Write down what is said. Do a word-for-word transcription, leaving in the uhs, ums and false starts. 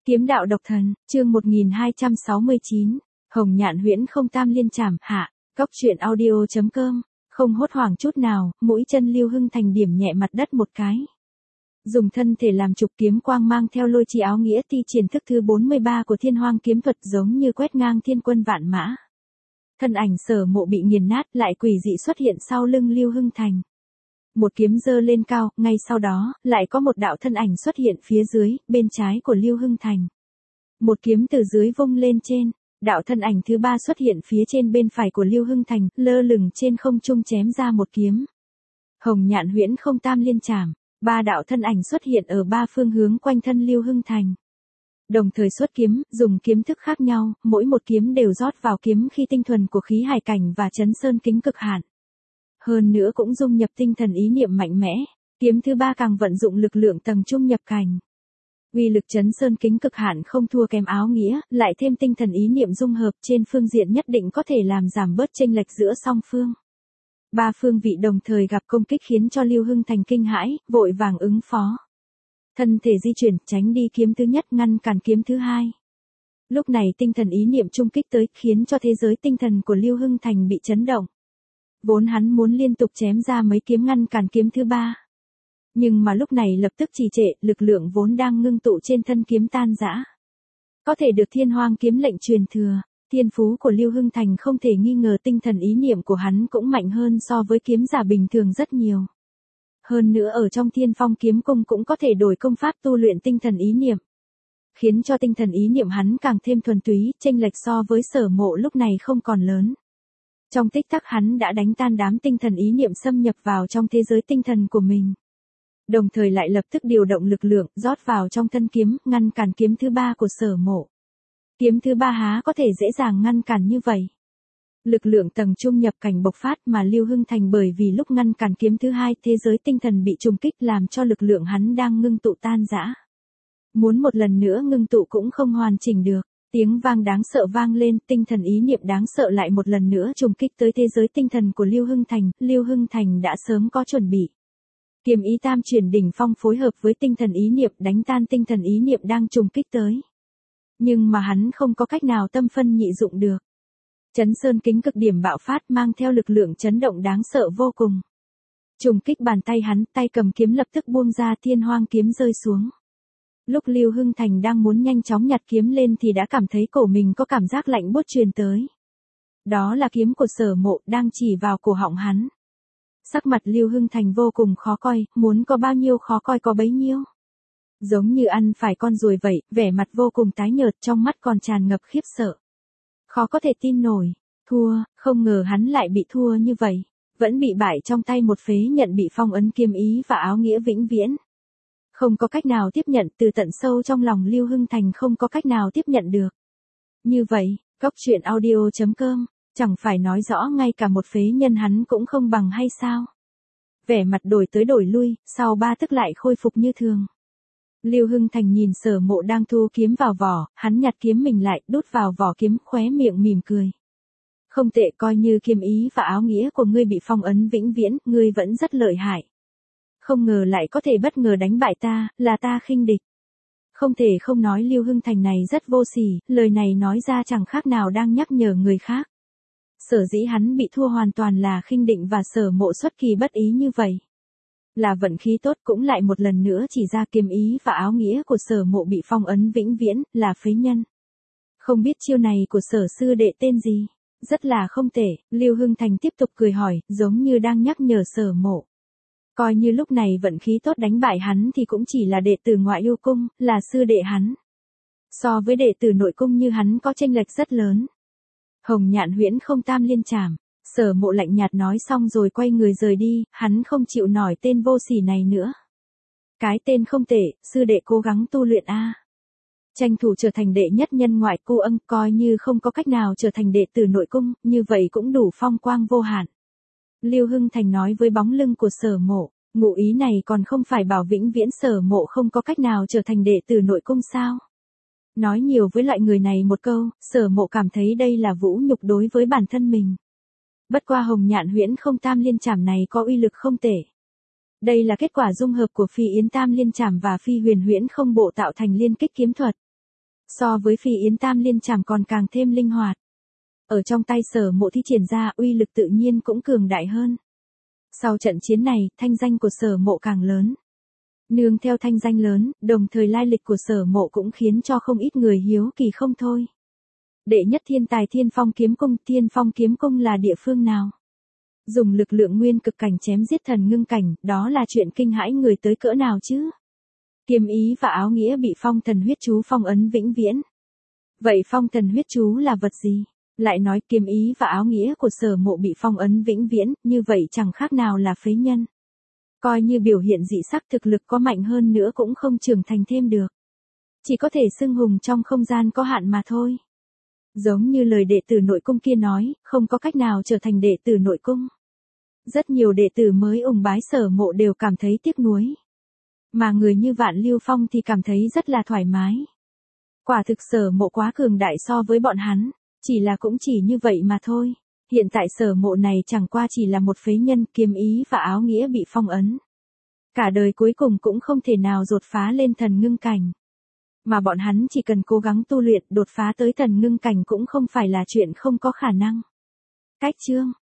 Kiếm đạo độc thần, chương một nghìn hai trăm sáu mươi chín, Hồng Nhạn Huyễn Không Tam Liên Trảm, hạ, Góc truyện audio chấm com, không hốt hoảng chút nào, mũi chân Lưu Hưng Thành điểm nhẹ mặt đất một cái. Dùng thân thể làm trục kiếm quang mang theo lôi chi áo nghĩa ti triển thức thứ bốn mươi ba của Thiên Hoang kiếm thuật giống như quét ngang thiên quân vạn mã. Thân ảnh Sở Mộ bị nghiền nát lại quỷ dị xuất hiện sau lưng Lưu Hưng Thành. Một kiếm giơ lên cao, ngay sau đó, lại có một đạo thân ảnh xuất hiện phía dưới, bên trái của Lưu Hưng Thành. Một kiếm từ dưới vung lên trên, đạo thân ảnh thứ ba xuất hiện phía trên bên phải của Lưu Hưng Thành, lơ lửng trên không trung chém ra một kiếm. Hồng Nhạn Huyễn Không Tam Liên Trảm, ba đạo thân ảnh xuất hiện ở ba phương hướng quanh thân Lưu Hưng Thành. Đồng thời xuất kiếm, dùng kiếm thức khác nhau, mỗi một kiếm đều rót vào kiếm khi tinh thuần của khí hải cảnh và chấn sơn kính cực hạn. Hơn nữa cũng dung nhập tinh thần ý niệm mạnh mẽ, kiếm thứ ba càng vận dụng lực lượng tầng trung nhập cảnh. Uy lực chấn sơn kính cực hạn không thua kém áo nghĩa, lại thêm tinh thần ý niệm dung hợp trên phương diện nhất định có thể làm giảm bớt chênh lệch giữa song phương. Ba phương vị đồng thời gặp công kích khiến cho Lưu Hưng Thành kinh hãi, vội vàng ứng phó. Thân thể di chuyển, tránh đi kiếm thứ nhất ngăn cản kiếm thứ hai. Lúc này tinh thần ý niệm trung kích tới, khiến cho thế giới tinh thần của Lưu Hưng Thành bị chấn động. Vốn hắn muốn liên tục chém ra mấy kiếm ngăn cản kiếm thứ ba. Nhưng mà lúc này lập tức trì trệ, lực lượng vốn đang ngưng tụ trên thân kiếm tan rã. Có thể được Thiên Hoang kiếm lệnh truyền thừa, thiên phú của Lưu Hưng Thành không thể nghi ngờ tinh thần ý niệm của hắn cũng mạnh hơn so với kiếm giả bình thường rất nhiều. Hơn nữa ở trong Thiên Phong kiếm cung cũng có thể đổi công pháp tu luyện tinh thần ý niệm. Khiến cho tinh thần ý niệm hắn càng thêm thuần túy, chênh lệch so với Sở Mộ lúc này không còn lớn. Trong tích tắc hắn đã đánh tan đám tinh thần ý niệm xâm nhập vào trong thế giới tinh thần của mình. Đồng thời lại lập tức điều động lực lượng rót vào trong thân kiếm, ngăn cản kiếm thứ ba của Sở Mộ. Kiếm thứ ba há có thể dễ dàng ngăn cản như vậy. Lực lượng tầng trung nhập cảnh bộc phát mà Lưu Hưng Thành bởi vì lúc ngăn cản kiếm thứ hai thế giới tinh thần bị trùng kích làm cho lực lượng hắn đang ngưng tụ tan rã. Muốn một lần nữa ngưng tụ cũng không hoàn chỉnh được. Tiếng vang đáng sợ vang lên, tinh thần ý niệm đáng sợ lại một lần nữa trùng kích tới thế giới tinh thần của Lưu Hưng Thành, Lưu Hưng Thành đã sớm có chuẩn bị. Kiếm ý tam chuyển đỉnh phong phối hợp với tinh thần ý niệm đánh tan tinh thần ý niệm đang trùng kích tới. Nhưng mà hắn không có cách nào tâm phân nhị dụng được. Chấn sơn kính cực điểm bạo phát mang theo lực lượng chấn động đáng sợ vô cùng. Trùng kích bàn tay hắn, tay cầm kiếm lập tức buông ra, Thiên Hoang kiếm rơi xuống. Lúc Lưu Hưng Thành đang muốn nhanh chóng nhặt kiếm lên thì đã cảm thấy cổ mình có cảm giác lạnh buốt truyền tới. Đó là kiếm của Sở Mộ đang chỉ vào cổ họng hắn. Sắc mặt Lưu Hưng Thành vô cùng khó coi, muốn có bao nhiêu khó coi có bấy nhiêu. Giống như ăn phải con ruồi vậy, vẻ mặt vô cùng tái nhợt, trong mắt còn tràn ngập khiếp sợ. Khó có thể tin nổi, thua, không ngờ hắn lại bị thua như vậy, vẫn bị bại trong tay một phế nhận bị phong ấn kiếm ý và áo nghĩa vĩnh viễn. Không có cách nào tiếp nhận, từ tận sâu trong lòng Lưu Hưng Thành không có cách nào tiếp nhận được. Như vậy, Góc truyện audio chấm com, chẳng phải nói rõ ngay cả một phế nhân hắn cũng không bằng hay sao? Vẻ mặt đổi tới đổi lui, sau ba tức lại khôi phục như thường. Lưu Hưng Thành nhìn Sở Mộ đang thu kiếm vào vỏ, hắn nhặt kiếm mình lại, đút vào vỏ kiếm, khóe miệng mỉm cười. Không tệ, coi như kiếm ý và áo nghĩa của ngươi bị phong ấn vĩnh viễn, ngươi vẫn rất lợi hại. Không ngờ lại có thể bất ngờ đánh bại ta, là ta khinh địch. Không thể không nói Lưu Hưng Thành này rất vô sỉ, lời này nói ra chẳng khác nào đang nhắc nhở người khác. Sở dĩ hắn bị thua hoàn toàn là khinh định và Sở Mộ xuất kỳ bất ý như vậy. Là vận khí tốt cũng lại một lần nữa chỉ ra kiếm ý và áo nghĩa của Sở Mộ bị phong ấn vĩnh viễn, là phế nhân. Không biết chiêu này của Sở sư đệ tên gì? Rất là không tệ, Lưu Hưng Thành tiếp tục cười hỏi, giống như đang nhắc nhở Sở Mộ. Coi như lúc này vận khí tốt đánh bại hắn thì cũng chỉ là đệ tử ngoại yêu cung, là sư đệ hắn. So với đệ tử nội cung như hắn có chênh lệch rất lớn. Hồng Nhạn Huyễn Không Tam Liên Trảm, Sở Mộ lạnh nhạt nói xong rồi quay người rời đi, hắn không chịu nổi tên vô sỉ này nữa. Cái tên không tệ, sư đệ cố gắng tu luyện a. Tranh thủ trở thành đệ nhất nhân ngoại cu ân, coi như không có cách nào trở thành đệ tử nội cung, như vậy cũng đủ phong quang vô hạn. Lưu Hưng Thành nói với bóng lưng của Sở Mộ, ngụ ý này còn không phải bảo vĩnh viễn Sở Mộ không có cách nào trở thành đệ tử nội cung sao? Nói nhiều với loại người này một câu, Sở Mộ cảm thấy đây là vũ nhục đối với bản thân mình. Bất qua Hồng Nhạn Huyễn Không Tam Liên Trảm này có uy lực không tệ. Đây là kết quả dung hợp của Phi Yến Tam Liên Trảm và Phi Huyền Huyễn Không Bộ tạo thành liên kích kiếm thuật. So với phi yến tam liên chảm còn càng thêm linh hoạt. Ở trong tay Sở Mộ thi triển ra uy lực tự nhiên cũng cường đại hơn. Sau trận chiến này, thanh danh của Sở Mộ càng lớn. Nương theo thanh danh lớn, đồng thời lai lịch của Sở Mộ cũng khiến cho không ít người hiếu kỳ không thôi. Đệ nhất thiên tài Thiên Phong kiếm cung, Thiên Phong kiếm cung là địa phương nào? Dùng lực lượng nguyên cực cảnh chém giết thần ngưng cảnh, đó là chuyện kinh hãi người tới cỡ nào chứ? Kiếm ý và áo nghĩa bị phong thần huyết chú phong ấn vĩnh viễn. Vậy phong thần huyết chú là vật gì? Lại nói kiếm ý và áo nghĩa của Sở Mộ bị phong ấn vĩnh viễn, như vậy chẳng khác nào là phế nhân. Coi như biểu hiện dị sắc thực lực có mạnh hơn nữa cũng không trưởng thành thêm được. Chỉ có thể xưng hùng trong không gian có hạn mà thôi. Giống như lời đệ tử nội cung kia nói, không có cách nào trở thành đệ tử nội cung. Rất nhiều đệ tử mới ủng bái Sở Mộ đều cảm thấy tiếc nuối. Mà người như Vạn Lưu Phong thì cảm thấy rất là thoải mái. Quả thực Sở Mộ quá cường đại so với bọn hắn, chỉ là cũng chỉ như vậy mà thôi. Hiện tại Sở Mộ này chẳng qua chỉ là một phế nhân, kiếm ý và áo nghĩa bị phong ấn. Cả đời cuối cùng cũng không thể nào đột phá lên thần ngưng cảnh. Mà bọn hắn chỉ cần cố gắng tu luyện đột phá tới thần ngưng cảnh cũng không phải là chuyện không có khả năng. Cách chương